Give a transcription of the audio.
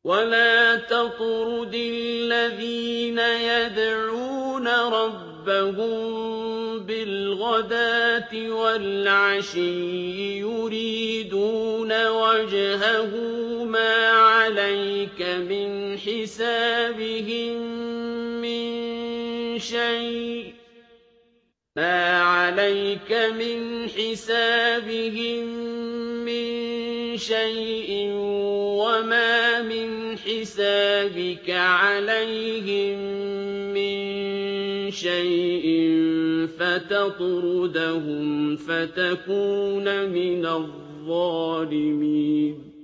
وَلَا تَطْرُدِ الَّذِينَ يَدْعُونَ رَبَّهُم بِالْغَدَاةِ وَالْعَشِيِّ يُرِيدُونَ وَجْهَهُ مَا عَلَيْكَ مِنْ حِسَابِهِم مِّن شَيْءٍ وَمَا مِنْ حِسَابِكَ عَلَيْهِم مِّن شَيْءٍ فَتَطْرُدَهُمْ فَتَكُونَ مِنَ الظَّالِمِينَ